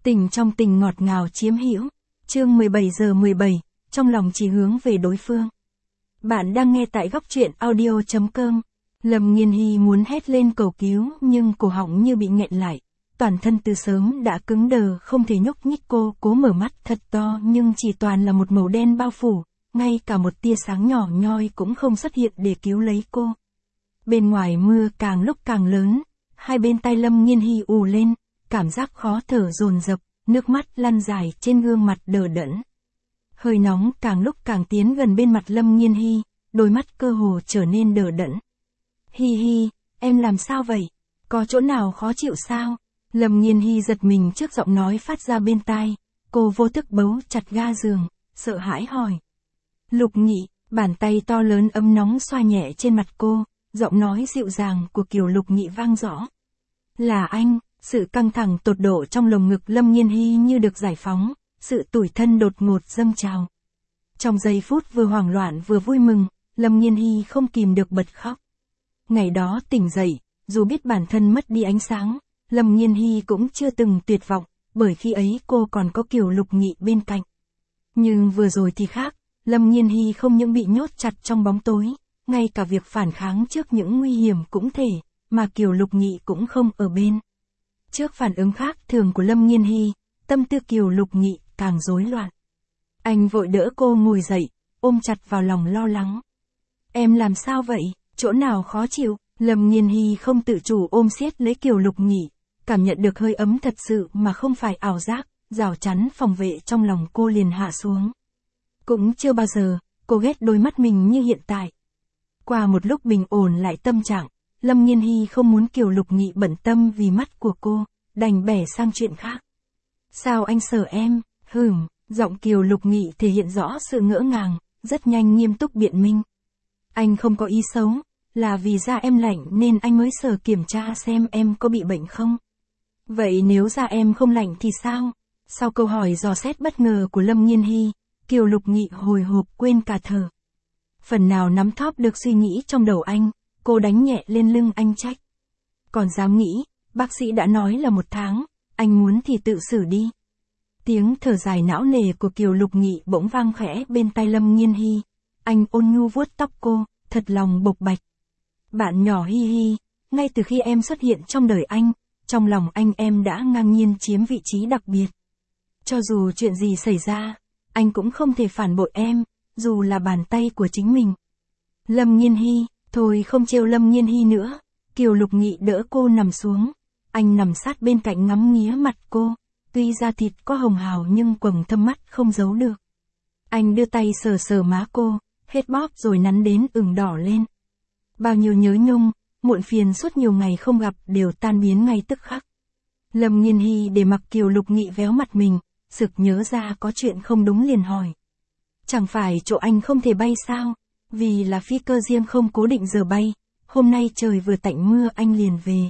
Tình trong tình ngọt ngào chiếm hữu. Chương 17:17, trong lòng chỉ hướng về đối phương. Bạn đang nghe tại góc truyện audio.com. Lâm Nghiên Hy muốn hét lên cầu cứu nhưng cổ họng như bị nghẹn lại. Toàn thân từ sớm đã cứng đờ không thể nhúc nhích, cô cố mở mắt thật to nhưng chỉ toàn là một màu đen bao phủ, ngay cả một tia sáng nhỏ nhoi cũng không xuất hiện để cứu lấy cô. Bên ngoài mưa càng lúc càng lớn, hai bên tai Lâm Nghiên Hy ù lên, cảm giác khó thở dồn dập, nước mắt lăn dài trên gương mặt đờ đẫn. Hơi nóng càng lúc càng tiến gần bên mặt Lâm Nghiên Hy, đôi mắt cơ hồ trở nên đờ đẫn. Hi hi, em làm sao vậy? Có chỗ nào khó chịu sao? Lâm Nghiên Hy giật mình trước giọng nói phát ra bên tai, cô vô thức bấu chặt ga giường, sợ hãi hỏi. Lục Nghị, bàn tay to lớn ấm nóng xoa nhẹ trên mặt cô, giọng nói dịu dàng của Kiều Lục Nghị vang rõ. Là anh. Sự căng thẳng tột độ trong lồng ngực Lâm Nghiên Hy như được giải phóng, sự tủi thân đột ngột dâng trào. Trong giây phút vừa hoảng loạn vừa vui mừng, Lâm Nghiên Hy không kìm được bật khóc. Ngày đó tỉnh dậy, dù biết bản thân mất đi ánh sáng, Lâm Nghiên Hy cũng chưa từng tuyệt vọng, bởi khi ấy cô còn có Kiều Lục Nghị bên cạnh. Nhưng vừa rồi thì khác, Lâm Nghiên Hy không những bị nhốt chặt trong bóng tối, ngay cả việc phản kháng trước những nguy hiểm cũng thể, mà Kiều Lục Nghị cũng không ở bên. Trước phản ứng khác thường của Lâm Nghiên Hy, tâm tư Kiều Lục Nghị càng rối loạn. Anh vội đỡ cô ngồi dậy, ôm chặt vào lòng lo lắng. Em làm sao vậy, chỗ nào khó chịu? Lâm Nghiên Hy không tự chủ ôm siết lấy Kiều Lục Nghị, cảm nhận được hơi ấm thật sự mà không phải ảo giác, rào chắn phòng vệ trong lòng cô liền hạ xuống. Cũng chưa bao giờ, cô ghét đôi mắt mình như hiện tại. Qua một lúc bình ổn lại tâm trạng, Lâm Nghiên Hy không muốn Kiều Lục Nghị bận tâm vì mắt của cô, đành bẻ sang chuyện khác. Sao anh sợ em? Giọng Kiều Lục Nghị thể hiện rõ sự ngỡ ngàng, rất nhanh nghiêm túc biện minh. Anh không có ý xấu, là vì da em lạnh nên anh mới sợ kiểm tra xem em có bị bệnh không. Vậy nếu da em không lạnh thì sao? Sau câu hỏi dò xét bất ngờ của Lâm Nghiên Hy, Kiều Lục Nghị hồi hộp quên cả thở. Phần nào nắm thóp được suy nghĩ trong đầu anh, cô đánh nhẹ lên lưng anh trách. Còn dám nghĩ, bác sĩ đã nói là 1 tháng, anh muốn thì tự xử đi. Tiếng thở dài não nề của Kiều Lục Nghị bỗng vang khẽ bên tai Lâm Nghiên Hy. Anh ôn nhu vuốt tóc cô, thật lòng bộc bạch. Bạn nhỏ Hi Hi, ngay từ khi em xuất hiện trong đời anh, trong lòng anh em đã ngang nhiên chiếm vị trí đặc biệt. Cho dù chuyện gì xảy ra, anh cũng không thể phản bội em, dù là bàn tay của chính mình. Lâm Nghiên Hy, thôi không trêu Lâm Nghiên Hy nữa. Kiều Lục Nghị đỡ cô nằm xuống. Anh nằm sát bên cạnh ngắm nghía mặt cô. Tuy da thịt có hồng hào nhưng quầng thâm mắt không giấu được. Anh đưa tay sờ sờ má cô, hết bóp rồi nắn đến ửng đỏ lên. Bao nhiêu nhớ nhung, muộn phiền suốt nhiều ngày không gặp đều tan biến ngay tức khắc. Lâm Nghiên Hy để mặc Kiều Lục Nghị véo mặt mình, sực nhớ ra có chuyện không đúng liền hỏi. Chẳng phải chỗ anh không thể bay sao? Vì là phi cơ riêng không cố định giờ bay, hôm nay trời vừa tạnh mưa anh liền về.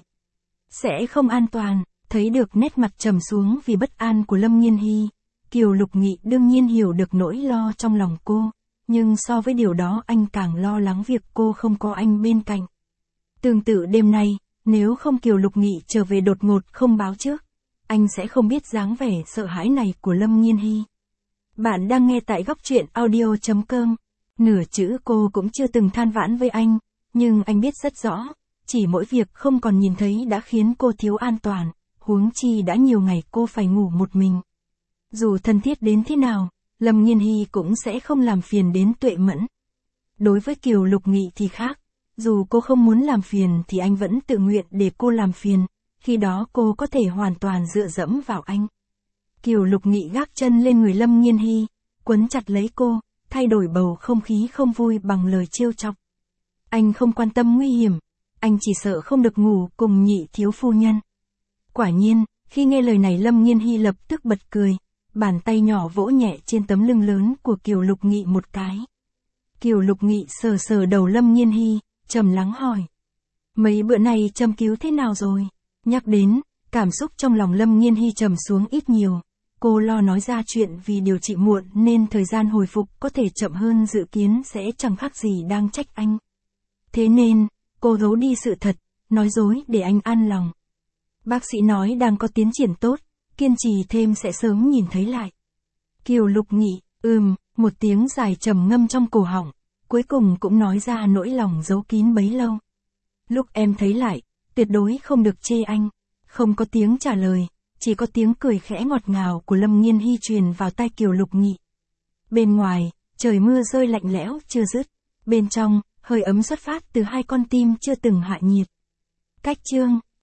Sẽ không an toàn. Thấy được nét mặt trầm xuống vì bất an của Lâm Nghiên Hy, Kiều Lục Nghị đương nhiên hiểu được nỗi lo trong lòng cô, nhưng so với điều đó anh càng lo lắng việc cô không có anh bên cạnh. Tương tự đêm nay, nếu không Kiều Lục Nghị trở về đột ngột không báo trước, anh sẽ không biết dáng vẻ sợ hãi này của Lâm Nghiên Hy. Bạn đang nghe tại góc truyện audio.com. Nửa chữ cô cũng chưa từng than vãn với anh, nhưng anh biết rất rõ, chỉ mỗi việc không còn nhìn thấy đã khiến cô thiếu an toàn, huống chi đã nhiều ngày cô phải ngủ một mình. Dù thân thiết đến thế nào, Lâm Nghiên Hy cũng sẽ không làm phiền đến Tuệ Mẫn. Đối với Kiều Lục Nghị thì khác, dù cô không muốn làm phiền thì anh vẫn tự nguyện để cô làm phiền, khi đó cô có thể hoàn toàn dựa dẫm vào anh. Kiều Lục Nghị gác chân lên người Lâm Nghiên Hy, quấn chặt lấy cô, thay đổi bầu không khí không vui bằng lời trêu chọc. Anh không quan tâm nguy hiểm, anh chỉ sợ không được ngủ cùng Nhị thiếu phu nhân. Quả nhiên, khi nghe lời này Lâm Nghiên Hy lập tức bật cười, bàn tay nhỏ vỗ nhẹ trên tấm lưng lớn của Kiều Lục Nghị một cái. Kiều Lục Nghị sờ sờ đầu Lâm Nghiên Hy, trầm lắng hỏi. Mấy bữa này châm cứu thế nào rồi? Nhắc đến, cảm xúc trong lòng Lâm Nghiên Hy trầm xuống ít nhiều. Cô lo nói ra chuyện vì điều trị muộn nên thời gian hồi phục có thể chậm hơn dự kiến sẽ chẳng khác gì đang trách anh. Thế nên, cô giấu đi sự thật, nói dối để anh an lòng. Bác sĩ nói đang có tiến triển tốt, kiên trì thêm sẽ sớm nhìn thấy lại. Kiều Lục Nghị, một tiếng dài trầm ngâm trong cổ họng, cuối cùng cũng nói ra nỗi lòng giấu kín bấy lâu. Lúc em thấy lại, tuyệt đối không được chê anh. Không có tiếng trả lời, chỉ có tiếng cười khẽ ngọt ngào của Lâm Nghiên Hy truyền vào tai Kiều Lục Nghị. Bên ngoài, trời mưa rơi lạnh lẽo chưa dứt. Bên trong, hơi ấm xuất phát từ hai con tim chưa từng hạ nhiệt. Cách chương